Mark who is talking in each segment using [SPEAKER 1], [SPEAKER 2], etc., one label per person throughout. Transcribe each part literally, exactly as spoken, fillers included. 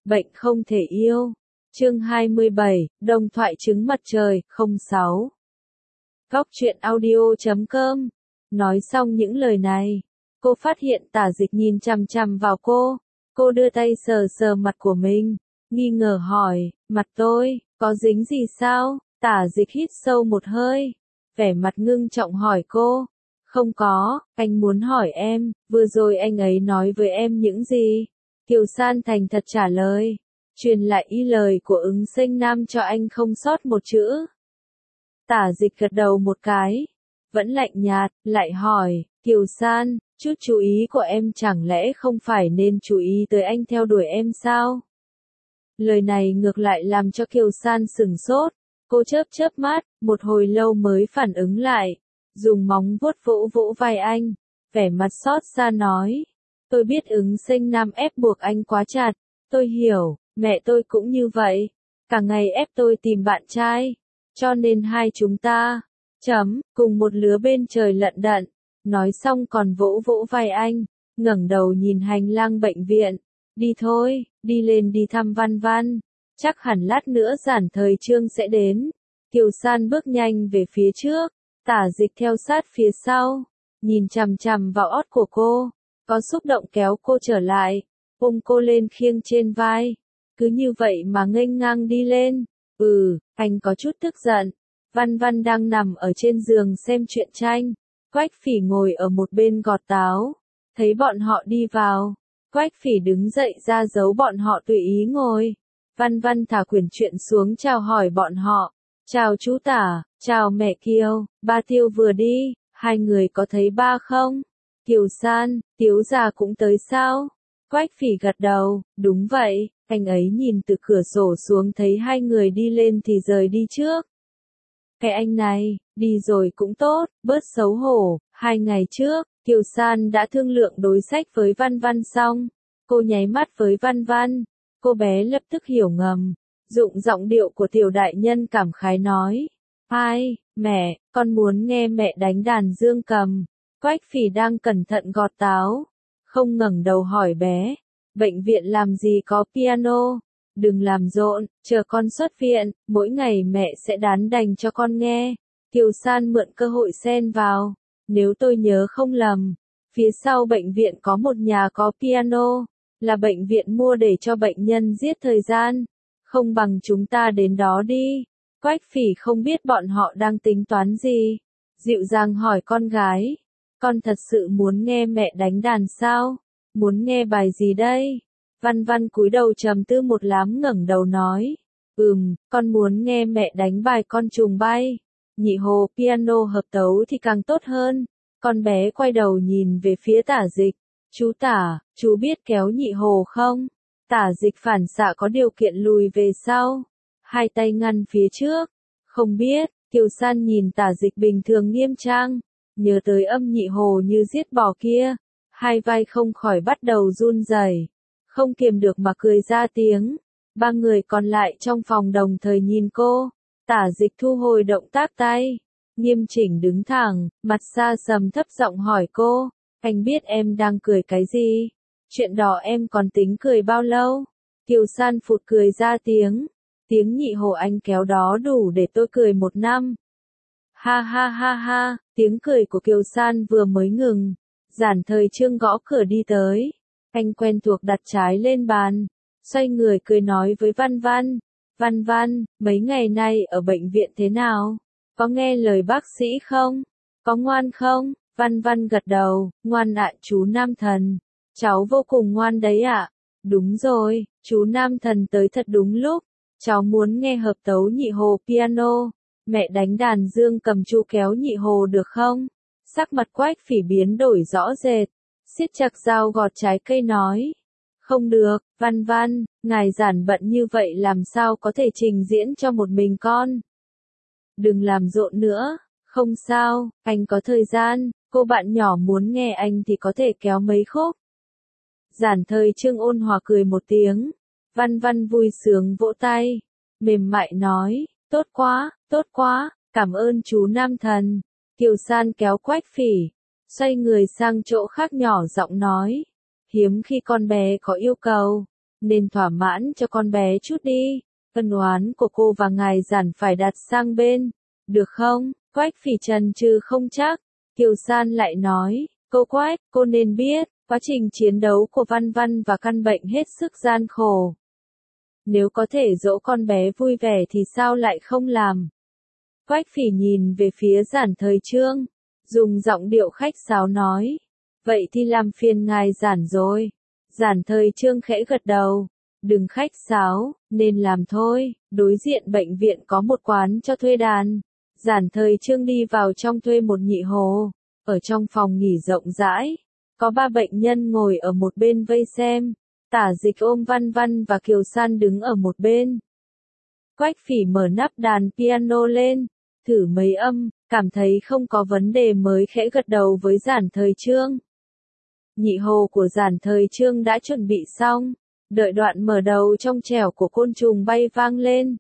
[SPEAKER 1] Bệnh không thể yêu. Chương hai mươi bảy, Đồng thoại trứng mặt trời, không sáu. Góc truyện audio chấm com. Nói xong những lời này, cô phát hiện Tả Dịch nhìn chằm chằm vào cô. Cô đưa tay sờ sờ mặt của mình, nghi ngờ hỏi, mặt tôi, có dính gì sao? Tả Dịch hít sâu một hơi, vẻ mặt ngưng trọng hỏi cô. Không có, anh muốn hỏi em, vừa rồi anh ấy nói với em những gì? Kiều San thành thật trả lời, truyền lại y lời của Ứng Sinh Nam cho anh không sót một chữ. Tả Dịch gật đầu một cái, vẫn lạnh nhạt, lại hỏi, Kiều San, chút chú ý của em chẳng lẽ không phải nên chú ý tới anh theo đuổi em sao? Lời này ngược lại làm cho Kiều San sửng sốt, cô chớp chớp mắt, một hồi lâu mới phản ứng lại, dùng móng vuốt vỗ vỗ vai anh, vẻ mặt xót xa nói, tôi biết Ứng Sinh Nam ép buộc anh quá chặt, tôi hiểu, mẹ tôi cũng như vậy, cả ngày ép tôi tìm bạn trai, cho nên hai chúng ta, chấm, cùng một lứa bên trời lận đận, nói xong còn vỗ vỗ vai anh, ngẩng đầu nhìn hành lang bệnh viện, đi thôi, đi lên đi thăm Văn Văn, chắc hẳn lát nữa Giản Thời Trương sẽ đến. Kiều San bước nhanh về phía trước, Tả Dịch theo sát phía sau, nhìn chằm chằm vào ót của cô, có xúc động kéo cô trở lại, ôm cô lên khiêng trên vai, cứ như vậy mà nghênh ngang đi lên. Ừ, anh có chút tức giận. Văn Văn đang nằm ở trên giường xem truyện tranh, Quách Phỉ ngồi ở một bên gọt táo, thấy bọn họ đi vào, Quách Phỉ đứng dậy ra dấu bọn họ tùy ý ngồi. Văn Văn thả quyển truyện xuống chào hỏi bọn họ, chào chú Tả, chào mẹ Kiều, ba Tiêu vừa đi, hai người có thấy ba không? Kiều San, Tiếu già cũng tới sao? Quách Phỉ gật đầu, đúng vậy, anh ấy nhìn từ cửa sổ xuống thấy hai người đi lên thì rời đi trước. Cái anh này, đi rồi cũng tốt, bớt xấu hổ, hai ngày trước, Kiều San đã thương lượng đối sách với Văn Văn xong, cô nháy mắt với Văn Văn, cô bé lập tức hiểu ngầm, dụng giọng điệu của tiểu đại nhân cảm khái nói, ai, mẹ, con muốn nghe mẹ đánh đàn dương cầm. Quách Phỉ đang cẩn thận gọt táo, không ngẩng đầu hỏi bé, bệnh viện làm gì có piano, đừng làm rộn, chờ con xuất viện, mỗi ngày mẹ sẽ đàn đành cho con nghe. Kiều San mượn cơ hội xen vào, nếu tôi nhớ không lầm, phía sau bệnh viện có một nhà có piano, là bệnh viện mua để cho bệnh nhân giết thời gian, không bằng chúng ta đến đó đi. Quách Phỉ không biết bọn họ đang tính toán gì, dịu dàng hỏi con gái, con thật sự muốn nghe mẹ đánh đàn sao? Muốn nghe bài gì đây? Văn Văn cúi đầu trầm tư một lát ngẩng đầu nói, ừm, con muốn nghe mẹ đánh bài Con Trùng Bay. Nhị hồ piano hợp tấu thì càng tốt hơn. Con bé quay đầu nhìn về phía Tả Dịch, chú Tả, chú biết kéo nhị hồ không? Tả Dịch phản xạ có điều kiện lùi về sau, hai tay ngăn phía trước, không biết. Kiều San nhìn Tả Dịch bình thường nghiêm trang, nhớ tới âm nhị hồ như giết bò kia, hai vai không khỏi bắt đầu run rẩy, không kiềm được mà cười ra tiếng. Ba người còn lại trong phòng đồng thời nhìn cô, Tả Dịch thu hồi động tác tay, nghiêm chỉnh đứng thẳng, mặt xa sầm thấp giọng hỏi cô, anh biết em đang cười cái gì? Chuyện đó em còn tính cười bao lâu? Kiều San phụt cười ra tiếng, tiếng nhị hồ anh kéo đó đủ để tôi cười một năm. Ha ha ha ha, tiếng cười của Kiều San vừa mới ngừng, Giản Thời Trương gõ cửa đi tới, anh quen thuộc đặt trái lên bàn, xoay người cười nói với Văn Văn, Văn Văn, mấy ngày nay ở bệnh viện thế nào? Có nghe lời bác sĩ không? Có ngoan không? Văn Văn gật đầu, ngoan ạ chú Nam Thần, cháu vô cùng ngoan đấy ạ. Đúng rồi, chú Nam Thần tới thật đúng lúc, cháu muốn nghe hợp tấu nhị hồ piano. Mẹ đánh đàn dương cầm chu kéo nhị hồ được không? Sắc mặt Quách Phỉ biến đổi rõ rệt, siết chặt dao gọt trái cây nói. Không được, Văn Văn, ngài Giản bận như vậy làm sao có thể trình diễn cho một mình con. Đừng làm rộn nữa, không sao, anh có thời gian, cô bạn nhỏ muốn nghe anh thì có thể kéo mấy khúc. Giản Thời Trương ôn hòa cười một tiếng, Văn Văn vui sướng vỗ tay, mềm mại nói. Tốt quá, tốt quá, cảm ơn chú Nam Thần. Kiều San kéo Quách Phỉ, xoay người sang chỗ khác nhỏ giọng nói, hiếm khi con bé có yêu cầu, nên thỏa mãn cho con bé chút đi. Ân oán của cô và ngài Giản phải đặt sang bên, được không? Quách Phỉ chần chừ không chắc. Kiều San lại nói, cô Quách, cô nên biết, quá trình chiến đấu của Văn Văn và căn bệnh hết sức gian khổ. Nếu có thể dỗ con bé vui vẻ thì sao lại không làm? Quách Phỉ nhìn về phía Giản Thời Trương, dùng giọng điệu khách sáo nói, vậy thì làm phiền ngài Giản rồi. Giản Thời Trương khẽ gật đầu, đừng khách sáo, nên làm thôi. Đối diện bệnh viện có một quán cho thuê đàn. Giản Thời Trương đi vào trong thuê một nhị hồ. Ở trong phòng nghỉ rộng rãi, có ba bệnh nhân ngồi ở một bên vây xem. Tả Dịch ôm Văn Văn và Kiều San đứng ở một bên. Quách Phỉ mở nắp đàn piano lên, thử mấy âm, cảm thấy không có vấn đề mới khẽ gật đầu với Giản Thời Trương. Nhị hồ của Giản Thời Trương đã chuẩn bị xong, đợi đoạn mở đầu trong trẻo của côn trùng bay vang lên.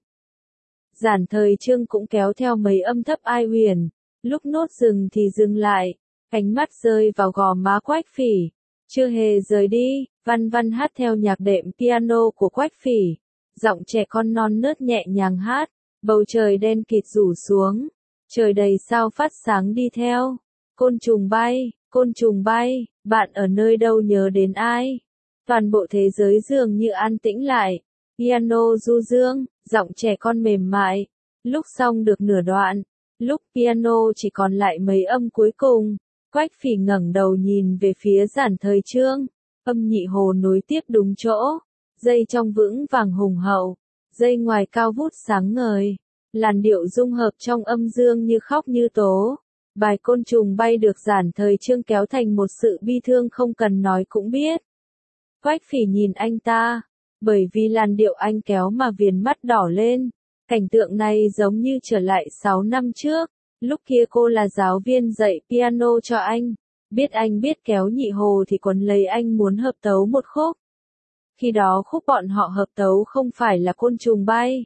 [SPEAKER 1] Giản Thời Trương cũng kéo theo mấy âm thấp ai huyền, lúc nốt dừng thì dừng lại, ánh mắt rơi vào gò má Quách Phỉ, chưa hề rời đi. Văn Văn hát theo nhạc đệm piano của Quách Phỉ, giọng trẻ con non nớt nhẹ nhàng hát, bầu trời đen kịt rủ xuống, trời đầy sao phát sáng đi theo. Côn trùng bay, côn trùng bay, bạn ở nơi đâu nhớ đến ai? Toàn bộ thế giới dường như an tĩnh lại, piano du dương, giọng trẻ con mềm mại. Lúc xong được nửa đoạn, lúc piano chỉ còn lại mấy âm cuối cùng, Quách Phỉ ngẩng đầu nhìn về phía Giản Thời Trương. Âm nhị hồ nối tiếp đúng chỗ, dây trong vững vàng hùng hậu, dây ngoài cao vút sáng ngời, làn điệu dung hợp trong âm dương như khóc như tố. Bài côn trùng bay được Giản Thời Trương kéo thành một sự bi thương không cần nói cũng biết. Quách Phỉ nhìn anh ta, bởi vì làn điệu anh kéo mà viền mắt đỏ lên. Cảnh tượng này giống như trở lại sáu năm trước, lúc kia cô là giáo viên dạy piano cho anh. Biết anh biết kéo nhị hồ thì quấn lấy anh muốn hợp tấu một khúc. Khi đó khúc bọn họ hợp tấu không phải là côn trùng bay,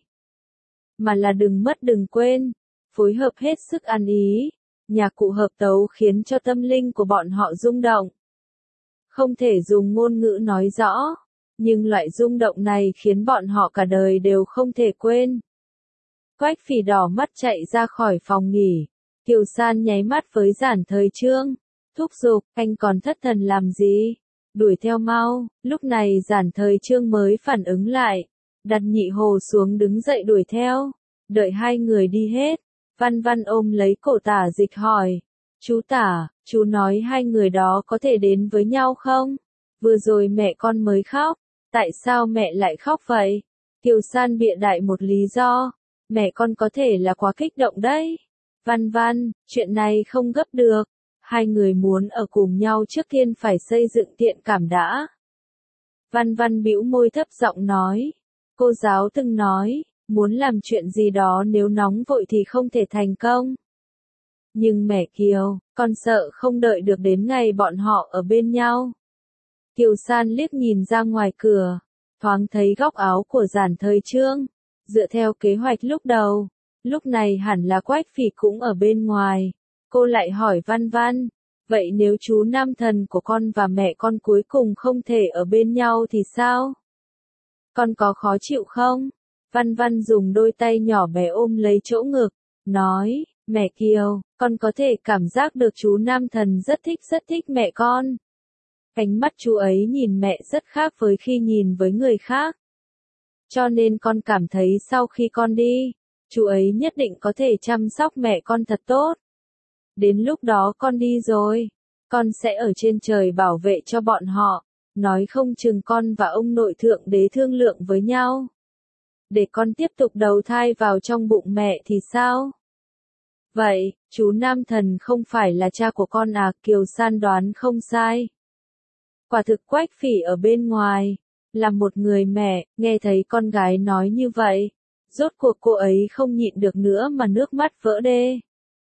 [SPEAKER 1] mà là đừng mất đừng quên, phối hợp hết sức ăn ý. Nhạc cụ hợp tấu khiến cho tâm linh của bọn họ rung động. Không thể dùng ngôn ngữ nói rõ, nhưng loại rung động này khiến bọn họ cả đời đều không thể quên. Quách Phỉ đỏ mắt chạy ra khỏi phòng nghỉ. Kiều San nháy mắt với Giản Thời Trương, thúc giục, anh còn thất thần làm gì? Đuổi theo mau. Lúc này Giản Thời Trương mới phản ứng lại, đặt nhị hồ xuống đứng dậy đuổi theo. Đợi hai người đi hết, Văn Văn ôm lấy cổ Tả Dịch hỏi, chú Tả, chú nói hai người đó có thể đến với nhau không? Vừa rồi mẹ con mới khóc, tại sao mẹ lại khóc vậy? Kiều San bịa đại một lý do, mẹ con có thể là quá kích động đấy. Văn Văn, chuyện này không gấp được. Hai người muốn ở cùng nhau trước tiên phải xây dựng thiện cảm đã. Văn Văn bĩu môi thấp giọng nói. Cô giáo từng nói, muốn làm chuyện gì đó nếu nóng vội thì không thể thành công. Nhưng mẹ Kiều, con sợ không đợi được đến ngày bọn họ ở bên nhau. Kiều San liếc nhìn ra ngoài cửa, thoáng thấy góc áo của Giản Thời Trương. Dựa theo kế hoạch lúc đầu, lúc này hẳn là Quách Phỉ cũng ở bên ngoài. Cô lại hỏi Văn Văn, vậy nếu chú nam thần của con và mẹ con cuối cùng không thể ở bên nhau thì sao? Con có khó chịu không? Văn Văn dùng đôi tay nhỏ bé ôm lấy chỗ ngực, nói, mẹ Kiều, con có thể cảm giác được chú nam thần rất thích rất thích mẹ con. Ánh mắt chú ấy nhìn mẹ rất khác với khi nhìn với người khác. Cho nên con cảm thấy sau khi con đi, chú ấy nhất định có thể chăm sóc mẹ con thật tốt. Đến lúc đó con đi rồi, con sẽ ở trên trời bảo vệ cho bọn họ, nói không chừng con và ông nội thượng đế thương lượng với nhau. Để con tiếp tục đầu thai vào trong bụng mẹ thì sao? Vậy, chú nam thần không phải là cha của con à? Kiều San đoán không sai. Quả thực Quách Phỉ ở bên ngoài, là một người mẹ, nghe thấy con gái nói như vậy. Rốt cuộc cô ấy không nhịn được nữa mà nước mắt vỡ đê.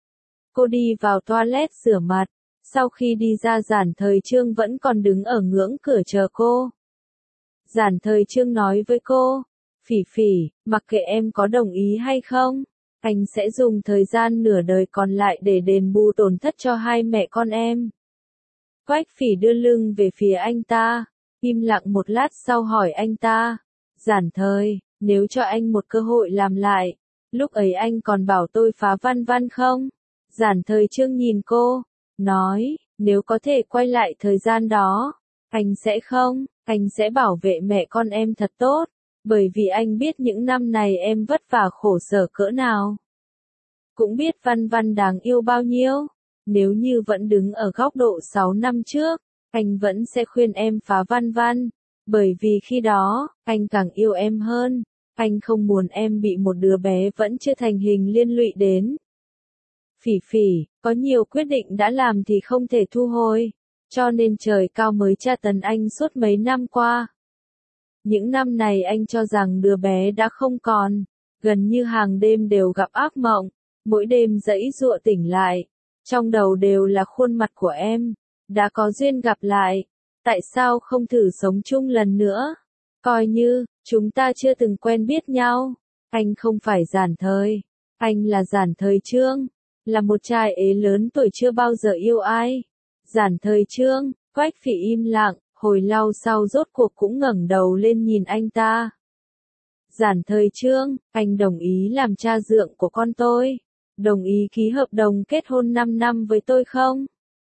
[SPEAKER 1] Cô đi vào toilet rửa mặt, sau khi đi ra Giản Thời Trương vẫn còn đứng ở ngưỡng cửa chờ cô. Giản Thời Trương nói với cô, Phỉ Phỉ, mặc kệ em có đồng ý hay không, anh sẽ dùng thời gian nửa đời còn lại để đền bù tổn thất cho hai mẹ con em. Quách Phỉ đưa lưng về phía anh ta, Im lặng một lát sau hỏi anh ta. Giản Thời, nếu cho anh một cơ hội làm lại, lúc ấy anh còn bảo tôi phá Văn Văn không? Giản Thời Trương nhìn cô, nói, nếu có thể quay lại thời gian đó, anh sẽ không, anh sẽ bảo vệ mẹ con em thật tốt, bởi vì anh biết những năm này em vất vả khổ sở cỡ nào. Cũng biết Văn Văn đáng yêu bao nhiêu. Nếu như vẫn đứng ở góc độ sáu năm trước, anh vẫn sẽ khuyên em phá Văn Văn, bởi vì khi đó, anh càng yêu em hơn, anh không muốn em bị một đứa bé vẫn chưa thành hình liên lụy đến. Phỉ Phỉ, có nhiều quyết định đã làm thì không thể thu hồi, cho nên trời cao mới tra tấn anh suốt mấy năm qua. Những năm này anh cho rằng đứa bé đã không còn, gần như hàng đêm đều gặp ác mộng, mỗi đêm dãy dụa tỉnh lại, trong đầu đều là khuôn mặt của em, đã có duyên gặp lại, tại sao không thử sống chung lần nữa, coi như, chúng ta chưa từng quen biết nhau, anh không phải Giản Thời, anh là Giản Thời Trương, là một trai ế lớn tuổi chưa bao giờ yêu ai. Giản Thời Trương, Quách Phỉ im lặng, hồi lâu sau rốt cuộc cũng ngẩng đầu lên nhìn anh ta. Giản Thời Trương, anh đồng ý làm cha dượng của con tôi, đồng ý ký hợp đồng kết hôn năm năm với tôi không?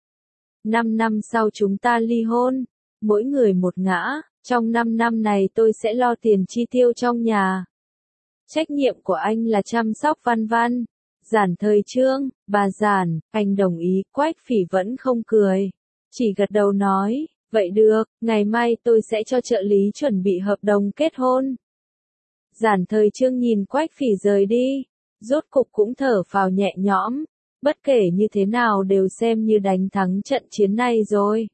[SPEAKER 1] năm năm sau chúng ta ly hôn, mỗi người một ngã, trong năm năm này tôi sẽ lo tiền chi tiêu trong nhà. Trách nhiệm của anh là chăm sóc Văn Văn. Giản Thời Trương, bà Giản, anh đồng ý, Quách Phỉ vẫn không cười, chỉ gật đầu nói, vậy được, ngày mai tôi sẽ cho trợ lý chuẩn bị hợp đồng kết hôn. Giản Thời Trương nhìn Quách Phỉ rời đi, rốt cục cũng thở phào nhẹ nhõm, bất kể như thế nào đều xem như đánh thắng trận chiến này rồi.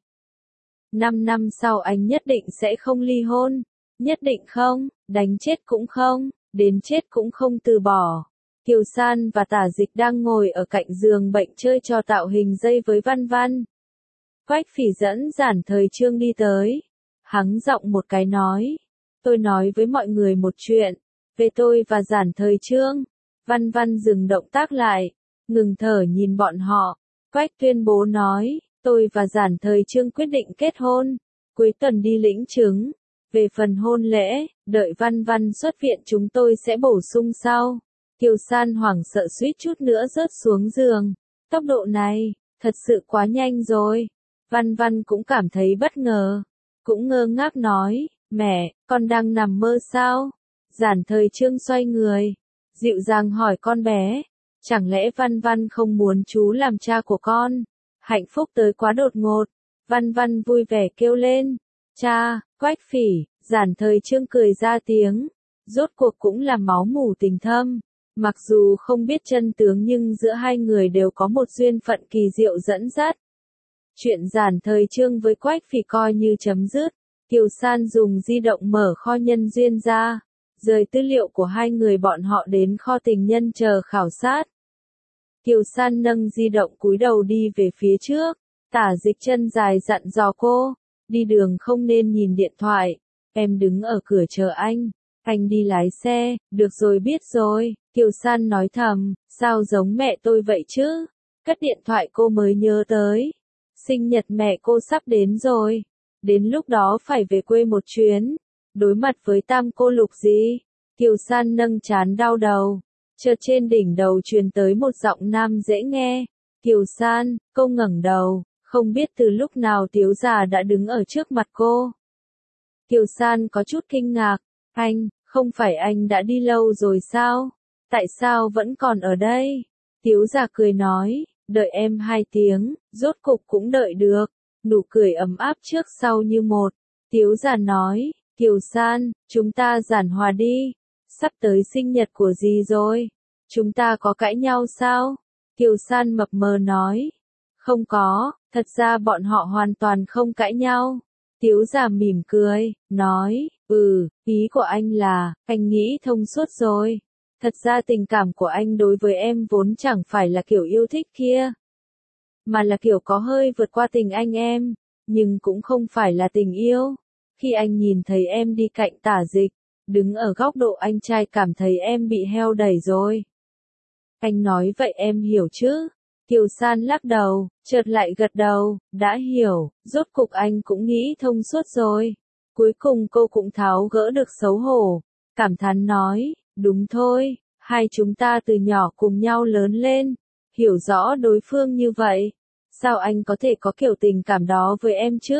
[SPEAKER 1] Năm năm sau anh nhất định sẽ không ly hôn, nhất định không, đánh chết cũng không, đến chết cũng không từ bỏ. Kiều San và Tả Dịch đang ngồi ở cạnh giường bệnh chơi trò tạo hình dây với Văn Văn. Quách Phỉ dẫn Giản Thời Trương đi tới, hắng giọng một cái nói, tôi nói với mọi người một chuyện, về tôi và Giản Thời Trương. Văn Văn dừng động tác lại, ngừng thở nhìn bọn họ, Quách tuyên bố nói, tôi và Giản Thời Trương quyết định kết hôn, cuối tuần đi lĩnh chứng, về phần hôn lễ, đợi Văn Văn xuất viện chúng tôi sẽ bổ sung sau. Kiều San hoảng sợ suýt chút nữa rớt xuống giường, tốc độ này, thật sự quá nhanh rồi. Văn Văn cũng cảm thấy bất ngờ, cũng ngơ ngác nói, mẹ, con đang nằm mơ sao? Giản Thời Trương xoay người, dịu dàng hỏi con bé, chẳng lẽ Văn Văn không muốn chú làm cha của con? Hạnh phúc tới quá đột ngột. Văn Văn vui vẻ kêu lên, cha. Quách Phỉ, Giản Thời Trương cười ra tiếng, rốt cuộc cũng là máu mủ tình thâm. Mặc dù không biết chân tướng nhưng giữa hai người đều có một duyên phận kỳ diệu dẫn dắt. Chuyện Giản Thời Trương với Quách Phỉ coi như chấm dứt. Kiều San dùng di động mở kho nhân duyên ra, rời tư liệu của hai người bọn họ đến kho tình nhân chờ khảo sát. Kiều San nâng di động cúi đầu đi về phía trước, Tả Dịch chân dài dặn dò cô, đi đường không nên nhìn điện thoại, em đứng ở cửa chờ anh, anh đi lái xe, được rồi biết rồi, Kiều San nói thầm, sao giống mẹ tôi vậy chứ, cất điện thoại cô mới nhớ tới, sinh nhật mẹ cô sắp đến rồi, đến lúc đó phải về quê một chuyến, đối mặt với tam cô Lục gì, Kiều San nâng trán đau đầu. Chợt trên đỉnh đầu truyền tới một giọng nam dễ nghe. Kiều San, cô ngẩng đầu, không biết từ lúc nào Tiếu già đã đứng ở trước mặt cô. Kiều San có chút kinh ngạc, anh, không phải anh đã đi lâu rồi sao? Tại sao vẫn còn ở đây? Tiếu già cười nói, đợi em hai tiếng, rốt cục cũng đợi được. Nụ cười ấm áp trước sau như một. Tiếu già nói, Kiều San, chúng ta giản hòa đi. Sắp tới sinh nhật của dì rồi. Chúng ta có cãi nhau sao? Kiều San mập mờ nói. Không có, thật ra bọn họ hoàn toàn không cãi nhau. Tiếu già mỉm cười, nói, ừ, ý của anh là, anh nghĩ thông suốt rồi. Thật ra tình cảm của anh đối với em vốn chẳng phải là kiểu yêu thích kia. Mà là kiểu có hơi vượt qua tình anh em, nhưng cũng không phải là tình yêu. Khi anh nhìn thấy em đi cạnh Tả Dịch, đứng ở góc độ anh trai cảm thấy em bị heo đẩy rồi. Anh nói vậy em hiểu chứ? Kiều San lắc đầu, chợt lại gật đầu, đã hiểu, rốt cục anh cũng nghĩ thông suốt rồi. Cuối cùng cô cũng tháo gỡ được xấu hổ, cảm thán nói, đúng thôi, hai chúng ta từ nhỏ cùng nhau lớn lên, hiểu rõ đối phương như vậy, sao anh có thể có kiểu tình cảm đó với em chứ?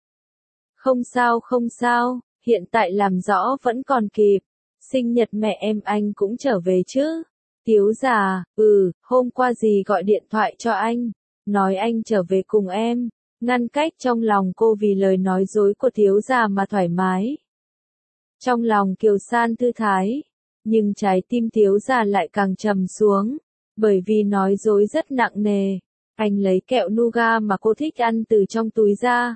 [SPEAKER 1] Không sao không sao, hiện tại làm rõ vẫn còn kịp, sinh nhật mẹ em anh cũng trở về chứ. Tiếu già, ừ, hôm qua dì gọi điện thoại cho anh, nói anh trở về cùng em, ngăn cách trong lòng cô vì lời nói dối của thiếu già mà thoải mái. Trong lòng Kiều San thư thái, nhưng trái tim thiếu già lại càng trầm xuống, bởi vì nói dối rất nặng nề. Anh lấy kẹo nougat mà cô thích ăn từ trong túi ra.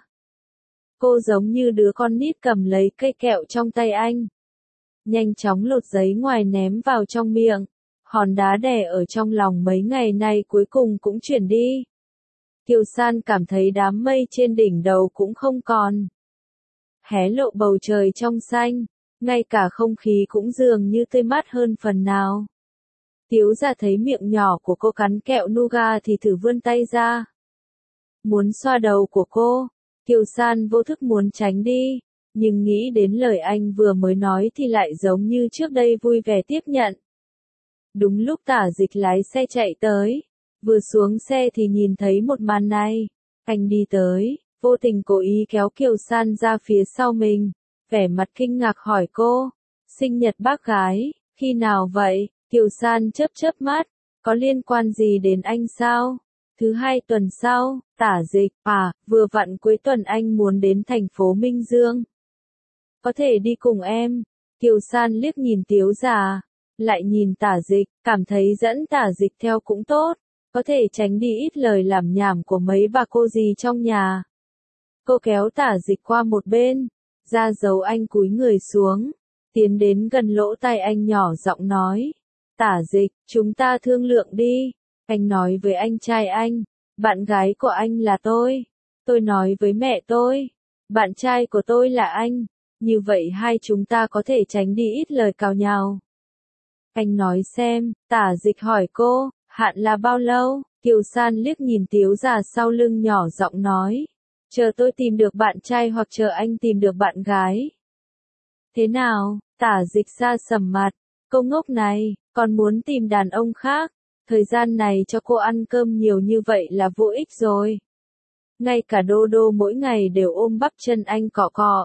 [SPEAKER 1] Cô giống như đứa con nít cầm lấy cây kẹo trong tay anh. Nhanh chóng lột giấy ngoài ném vào trong miệng. Hòn đá đè ở trong lòng mấy ngày nay cuối cùng cũng chuyển đi. Kiều San cảm thấy đám mây trên đỉnh đầu cũng không còn. Hé lộ bầu trời trong xanh, ngay cả không khí cũng dường như tươi mát hơn phần nào. Tiếu ra thấy miệng nhỏ của cô cắn kẹo nougat thì thử vươn tay ra. Muốn xoa đầu của cô, Kiều San vô thức muốn tránh đi, nhưng nghĩ đến lời anh vừa mới nói thì lại giống như trước đây vui vẻ tiếp nhận. Đúng lúc Tả Dịch lái xe chạy tới, vừa xuống xe thì nhìn thấy một màn này. Anh đi tới, vô tình cố ý kéo Kiều San ra phía sau mình, vẻ mặt kinh ngạc hỏi cô, sinh nhật bác gái, khi nào vậy? Kiều San chớp chớp mắt, có liên quan gì đến anh sao? Thứ hai tuần sau, Tả Dịch, à, vừa vặn cuối tuần anh muốn đến thành phố Minh Dương. Có thể đi cùng em. Kiều San liếc nhìn Tiếu già, lại nhìn Tả Dịch, cảm thấy dẫn Tả Dịch theo cũng tốt, có thể tránh đi ít lời làm nhảm của mấy bà cô dì trong nhà. Cô kéo Tả Dịch qua một bên, ra dấu anh cúi người xuống, tiến đến gần lỗ tai anh nhỏ giọng nói. Tả Dịch, chúng ta thương lượng đi. Anh nói với anh trai anh, bạn gái của anh là tôi. Tôi nói với mẹ tôi, bạn trai của tôi là anh. Như vậy hai chúng ta có thể tránh đi ít lời cào nhào. Anh nói xem, Tả Dịch hỏi cô, hạn là bao lâu? Kiều San liếc nhìn Tiếu già sau lưng nhỏ giọng nói, chờ tôi tìm được bạn trai hoặc chờ anh tìm được bạn gái. Thế nào? Tả Dịch xa sầm mặt, cô ngốc này, còn muốn tìm đàn ông khác, thời gian này cho cô ăn cơm nhiều như vậy là vô ích rồi. Ngay cả Đô Đô mỗi ngày đều ôm bắp chân anh cọ cọ.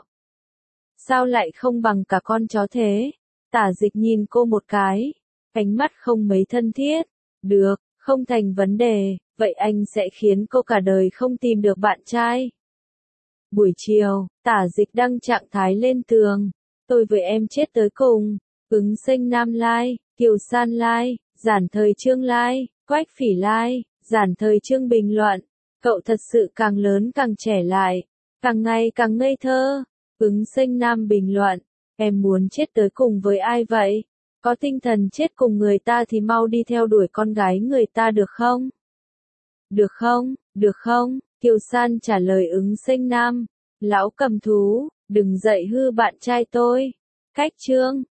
[SPEAKER 1] Sao lại không bằng cả con chó thế? Tả Dịch nhìn cô một cái, ánh mắt không mấy thân thiết. Được, không thành vấn đề, vậy anh sẽ khiến cô cả đời không tìm được bạn trai. Buổi chiều, Tả Dịch đăng trạng thái lên tường. Tôi với em chết tới cùng. Ứng Sinh Nam like, Kiều San like, Giản Thời Chương like, Quách Phỉ like, Giản Thời Chương bình luận. Cậu thật sự càng lớn càng trẻ lại, càng ngày càng ngây thơ. Ứng Sinh Nam bình luận, em muốn chết tới cùng với ai vậy? Có tinh thần chết cùng người ta thì mau đi theo đuổi con gái người ta được không? Được không, được không? Kiều San trả lời Ứng Sinh Nam. Lão cầm thú, đừng dạy hư bạn trai tôi. Cách chương.